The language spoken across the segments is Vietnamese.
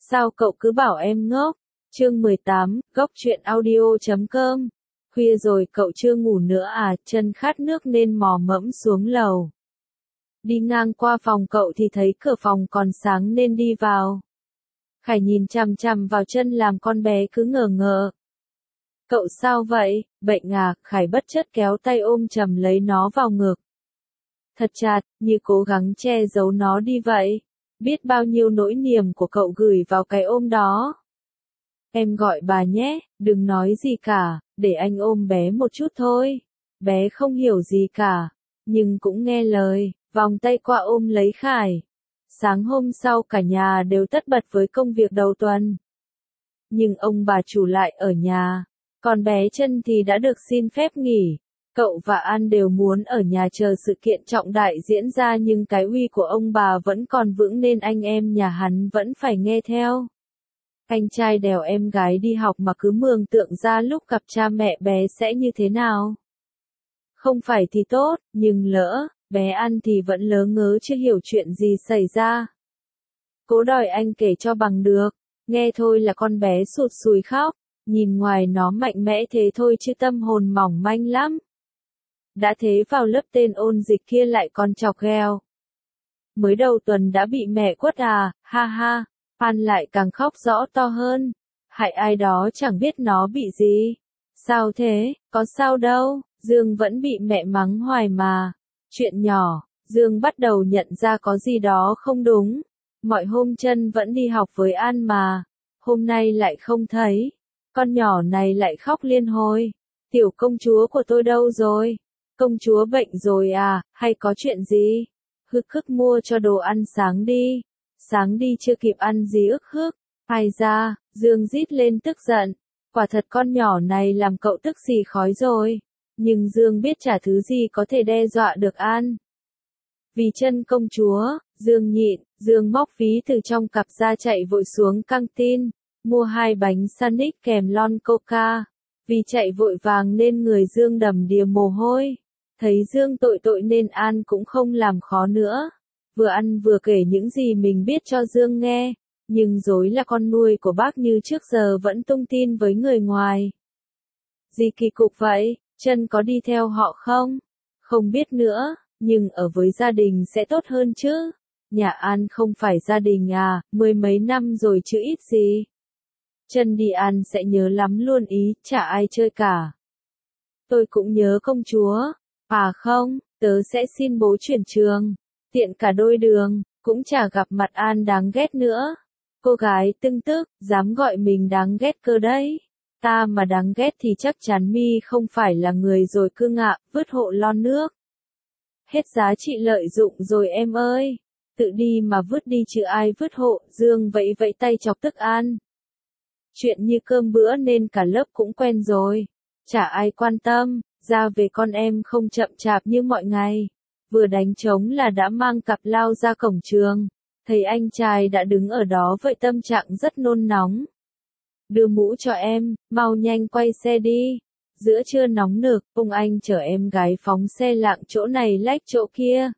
Sao cậu cứ bảo em ngốc? Chương 18, góc truyện audio.com. Khuya rồi cậu chưa ngủ nữa à? Chân khát nước nên mò mẫm xuống lầu. Đi ngang qua phòng cậu thì thấy cửa phòng còn sáng nên đi vào. Khải nhìn chằm chằm vào chân làm con bé cứ ngờ ngợ. Cậu sao vậy? Bệnh à? Khải bất chất kéo tay ôm chầm lấy nó vào ngực. Thật chặt, như cố gắng che giấu nó đi vậy. Biết bao nhiêu nỗi niềm của cậu gửi vào cái ôm đó. Em gọi bà nhé, đừng nói gì cả, để anh ôm bé một chút thôi. Bé không hiểu gì cả, nhưng cũng nghe lời, vòng tay qua ôm lấy Khải. Sáng hôm sau cả nhà đều tất bật với công việc đầu tuần. Nhưng ông bà chủ lại ở nhà, còn bé Chân thì đã được xin phép nghỉ. Cậu và An đều muốn ở nhà chờ sự kiện trọng đại diễn ra nhưng cái uy của ông bà vẫn còn vững nên anh em nhà hắn vẫn phải nghe theo. Anh trai đèo em gái đi học mà cứ mường tượng ra lúc gặp cha mẹ bé sẽ như thế nào. Không phải thì tốt, nhưng lỡ, bé An thì vẫn lớ ngớ chưa hiểu chuyện gì xảy ra. Cố đòi anh kể cho bằng được, nghe thôi là con bé sụt sùi khóc, nhìn ngoài nó mạnh mẽ thế thôi chứ tâm hồn mỏng manh lắm. Đã thế vào lớp tên ôn dịch kia lại còn chọc ghẹo. Mới đầu tuần đã bị mẹ quất à, ha ha, An lại càng khóc rõ to hơn. Hại ai đó chẳng biết nó bị gì. Sao thế, có sao đâu, Dương vẫn bị mẹ mắng hoài mà. Chuyện nhỏ, Dương bắt đầu nhận ra có gì đó không đúng. Mọi hôm Chân vẫn đi học với An mà, hôm nay lại không thấy. Con nhỏ này lại khóc liên hồi. Tiểu công chúa của tôi đâu rồi? Công chúa bệnh rồi à, hay có chuyện gì? Hức hức mua cho đồ ăn sáng đi. Sáng đi chưa kịp ăn gì ức hức. Ai ra, Dương rít lên tức giận. Quả thật con nhỏ này làm cậu tức xì khói rồi. Nhưng Dương biết chả thứ gì có thể đe dọa được An. Vì Chân công chúa, Dương nhịn, Dương móc ví từ trong cặp ra chạy vội xuống căng tin. Mua 2 bánh Sanic kèm lon coca. Vì chạy vội vàng nên người Dương đầm đìa mồ hôi. Thấy Dương tội tội nên An cũng không làm khó nữa. Vừa ăn vừa kể những gì mình biết cho Dương nghe. Nhưng dối là con nuôi của bác như trước giờ vẫn tung tin với người ngoài. Gì kỳ cục vậy, Chân có đi theo họ không? Không biết nữa, nhưng ở với gia đình sẽ tốt hơn chứ. Nhà An không phải gia đình à, 10 mấy năm rồi chứ ít gì. Chân đi An sẽ nhớ lắm luôn ý, chả ai chơi cả. Tôi cũng nhớ công chúa. À không, tớ sẽ xin bố chuyển trường. Tiện cả đôi đường, cũng chả gặp mặt An đáng ghét nữa. Cô gái tưng tức, dám gọi mình đáng ghét cơ đấy. Ta mà đáng ghét thì chắc chắn mi không phải là người rồi cư ngạ, vứt hộ lon nước. Hết giá trị lợi dụng rồi em ơi. Tự đi mà vứt đi chứ ai vứt hộ, Dương vẫy vẫy tay chọc tức An. Chuyện như cơm bữa nên cả lớp cũng quen rồi. Chả ai quan tâm, ra về con em không chậm chạp như mọi ngày. Vừa đánh trống là đã mang cặp lao ra cổng trường. Thấy anh trai đã đứng ở đó vậy tâm trạng rất nôn nóng. Đưa mũ cho em, mau nhanh quay xe đi. Giữa trưa nóng nực, ông anh chở em gái phóng xe lạng chỗ này lách chỗ kia.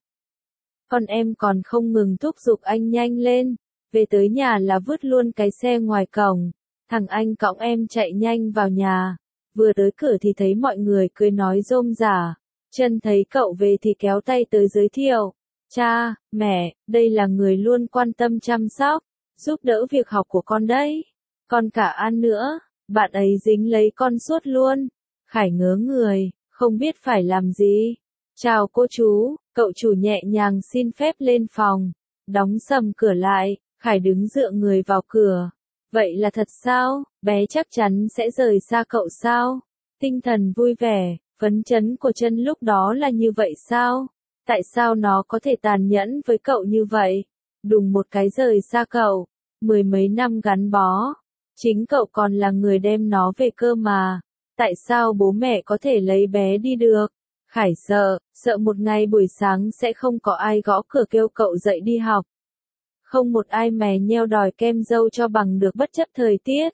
Con em còn không ngừng thúc giục anh nhanh lên. Về tới nhà là vứt luôn cái xe ngoài cổng. Thằng anh cõng em chạy nhanh vào nhà. Vừa tới cửa thì thấy mọi người cười nói rôm rả. Chân thấy cậu về thì kéo tay tới giới thiệu. Cha, mẹ, đây là người luôn quan tâm chăm sóc, giúp đỡ việc học của con đấy. Còn cả An nữa, bạn ấy dính lấy con suốt luôn. Khải ngớ người, không biết phải làm gì. Chào cô chú, cậu chủ nhẹ nhàng xin phép lên phòng. Đóng sầm cửa lại, Khải đứng dựa người vào cửa. Vậy là thật sao, bé chắc chắn sẽ rời xa cậu sao? Tinh thần vui vẻ, phấn chấn của Chân lúc đó là như vậy sao? Tại sao nó có thể tàn nhẫn với cậu như vậy? Đùng một cái rời xa cậu, 10 mấy năm gắn bó. Chính cậu còn là người đem nó về cơ mà. Tại sao bố mẹ có thể lấy bé đi được? Khải sợ một ngày buổi sáng sẽ không có ai gõ cửa kêu cậu dậy đi học. Không một ai mè nheo đòi kem dâu cho bằng được bất chấp thời tiết.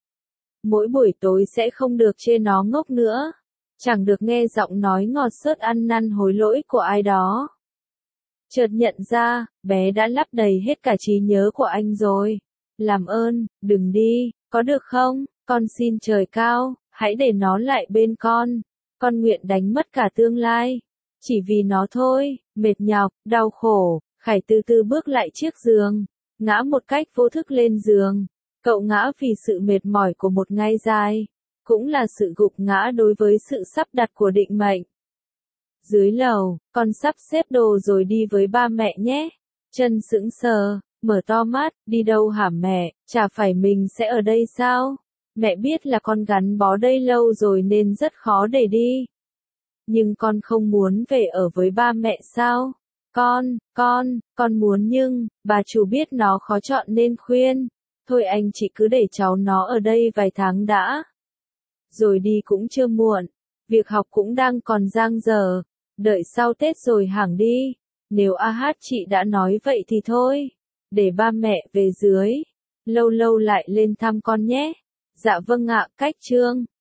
Mỗi buổi tối sẽ không được chê nó ngốc nữa. Chẳng được nghe giọng nói ngọt xớt ăn năn hối lỗi của ai đó. Chợt nhận ra, bé đã lấp đầy hết cả trí nhớ của anh rồi. Làm ơn, đừng đi, có được không? Con xin trời cao, hãy để nó lại bên con. Con nguyện đánh mất cả tương lai. Chỉ vì nó thôi, mệt nhọc, đau khổ, Khải từ từ bước lại chiếc giường, ngã một cách vô thức lên giường. Cậu ngã vì sự mệt mỏi của một ngày dài, cũng là sự gục ngã đối với sự sắp đặt của định mệnh. Dưới lầu, con sắp xếp đồ rồi đi với ba mẹ nhé. Trân sững sờ, mở to mắt, đi đâu hả mẹ, chả phải mình sẽ ở đây sao? Mẹ biết là con gắn bó đây lâu rồi nên rất khó để đi. Nhưng con không muốn về ở với ba mẹ sao? Con muốn nhưng, bà chủ biết nó khó chọn nên khuyên. Thôi anh chị cứ để cháu nó ở đây vài tháng đã. Rồi đi cũng chưa muộn. Việc học cũng đang còn dang dở. Đợi sau Tết rồi hẳn đi. Nếu chị đã nói vậy thì thôi. Để ba mẹ về dưới. Lâu lâu lại lên thăm con nhé. Dạ vâng ạ, cách Trương.